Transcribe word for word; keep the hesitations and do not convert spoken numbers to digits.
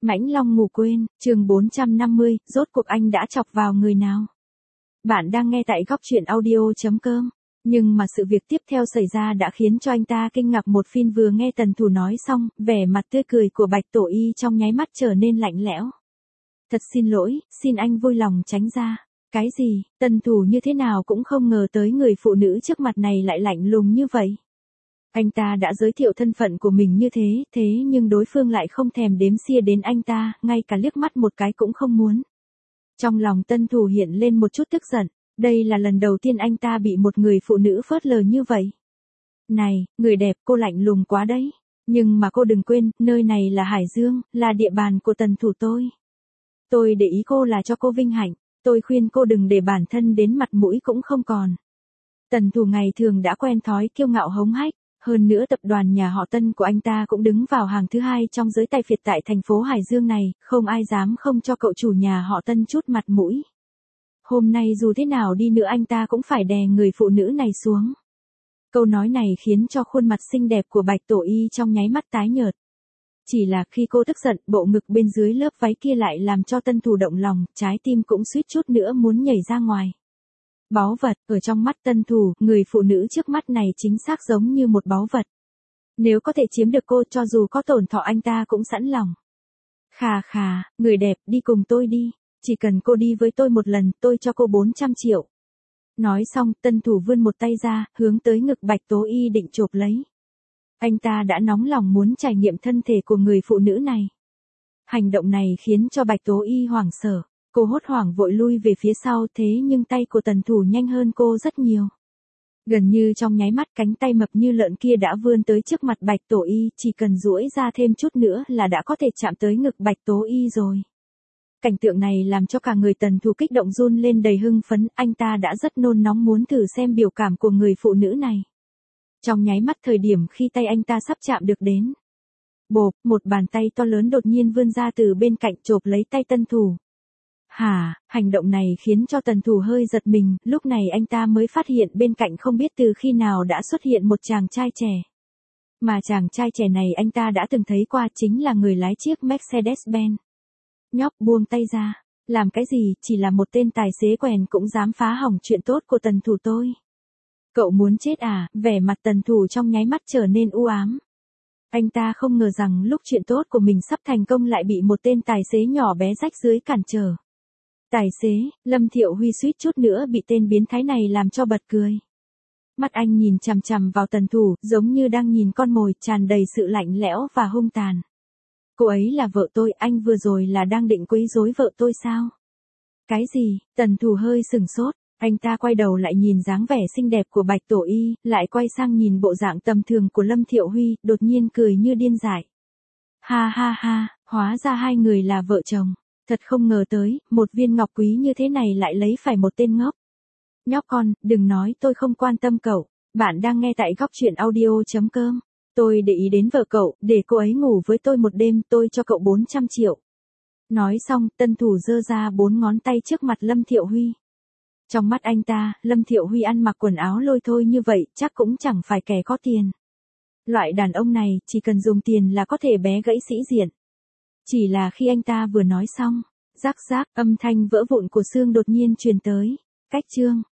Mãnh Long ngủ quên, chương bốn trăm năm mươi, rốt cuộc anh đã chọc vào người nào? Bạn đang nghe tại góc truyện audio.com. Nhưng mà sự việc tiếp theo xảy ra đã khiến cho anh ta kinh ngạc một phen. Vừa nghe Tần Thủ nói xong, vẻ mặt tươi cười của Bạch Tổ Y trong nháy mắt trở nên lạnh lẽo. Thật xin lỗi, xin anh vui lòng tránh ra. Cái gì? Tần Thủ như thế nào cũng không ngờ tới người phụ nữ trước mặt này lại lạnh lùng như vậy. Anh ta đã giới thiệu thân phận của mình như thế, thế nhưng đối phương lại không thèm đếm xỉa đến anh ta, ngay cả liếc mắt một cái cũng không muốn. Trong lòng Tân Thủ hiện lên một chút tức giận, đây là lần đầu tiên anh ta bị một người phụ nữ phớt lờ như vậy. Này, người đẹp, cô lạnh lùng quá đấy. Nhưng mà cô đừng quên, nơi này là Hải Dương, là địa bàn của Tần Thủ tôi. Tôi để ý cô là cho cô vinh hạnh, tôi khuyên cô đừng để bản thân đến mặt mũi cũng không còn. Tần Thủ ngày thường đã quen thói kiêu ngạo hống hách. Hơn nữa tập đoàn nhà họ Tân của anh ta cũng đứng vào hàng thứ hai trong giới tài phiệt tại thành phố Hải Dương này, không ai dám không cho cậu chủ nhà họ Tân chút mặt mũi. Hôm nay dù thế nào đi nữa anh ta cũng phải đè người phụ nữ này xuống. Câu nói này khiến cho khuôn mặt xinh đẹp của Bạch Tổ Y trong nháy mắt tái nhợt. Chỉ là khi cô tức giận, bộ ngực bên dưới lớp váy kia lại làm cho Tân Thủ động lòng, trái tim cũng suýt chút nữa muốn nhảy ra ngoài. Báu vật, ở trong mắt Tân Thủ, người phụ nữ trước mắt này chính xác giống như một báu vật. Nếu có thể chiếm được cô cho dù có tổn thọ anh ta cũng sẵn lòng. Khà khà, người đẹp, đi cùng tôi đi. Chỉ cần cô đi với tôi một lần, tôi cho cô bốn trăm triệu. Nói xong, Tân Thủ vươn một tay ra, hướng tới ngực Bạch Tố Y định chộp lấy. Anh ta đã nóng lòng muốn trải nghiệm thân thể của người phụ nữ này. Hành động này khiến cho Bạch Tố Y hoảng sợ. Cô hốt hoảng vội lui về phía sau, thế nhưng tay của Tần Thủ nhanh hơn cô rất nhiều. Gần như trong nháy mắt cánh tay mập như lợn kia đã vươn tới trước mặt Bạch Tổ Y, chỉ cần duỗi ra thêm chút nữa là đã có thể chạm tới ngực Bạch Tố Y rồi. Cảnh tượng này làm cho cả người Tần Thủ kích động run lên đầy hưng phấn, anh ta đã rất nôn nóng muốn thử xem biểu cảm của người phụ nữ này. Trong nháy mắt thời điểm khi tay anh ta sắp chạm được đến. Bộp, một bàn tay to lớn đột nhiên vươn ra từ bên cạnh chộp lấy tay Tân Thủ. Hả, hành động này khiến cho Tần Thủ hơi giật mình, lúc này anh ta mới phát hiện bên cạnh không biết từ khi nào đã xuất hiện một chàng trai trẻ. Mà chàng trai trẻ này anh ta đã từng thấy qua chính là người lái chiếc Mercedes-Benz. Nhóc buông tay ra, làm cái gì, chỉ là một tên tài xế quèn cũng dám phá hỏng chuyện tốt của Tần Thủ tôi. Cậu muốn chết à, vẻ mặt Tần Thủ trong nháy mắt trở nên u ám. Anh ta không ngờ rằng lúc chuyện tốt của mình sắp thành công lại bị một tên tài xế nhỏ bé rách rưới cản trở. Tài xế, Lâm Thiệu Huy suýt chút nữa bị tên biến thái này làm cho bật cười. Mắt anh nhìn chằm chằm vào Tần Thủ, giống như đang nhìn con mồi, tràn đầy sự lạnh lẽo và hung tàn. Cô ấy là vợ tôi, anh vừa rồi là đang định quấy rối vợ tôi sao? Cái gì? Tần Thủ hơi sừng sốt, anh ta quay đầu lại nhìn dáng vẻ xinh đẹp của Bạch Tổ Y, lại quay sang nhìn bộ dạng tầm thường của Lâm Thiệu Huy, đột nhiên cười như điên dại. Ha ha ha, hóa ra hai người là vợ chồng. Thật không ngờ tới, một viên ngọc quý như thế này lại lấy phải một tên ngốc. Nhóc con, đừng nói tôi không quan tâm cậu. Bạn đang nghe tại góc truyện audio.com. Tôi để ý đến vợ cậu, để cô ấy ngủ với tôi một đêm, tôi cho cậu bốn trăm triệu. Nói xong, Tân Thủ giơ ra bốn ngón tay trước mặt Lâm Thiệu Huy. Trong mắt anh ta, Lâm Thiệu Huy ăn mặc quần áo lôi thôi như vậy, chắc cũng chẳng phải kẻ có tiền. Loại đàn ông này, chỉ cần dùng tiền là có thể bé gãy sĩ diện. Chỉ là khi anh ta vừa nói xong, rắc rác, âm thanh vỡ vụn của xương đột nhiên truyền tới. Cách chương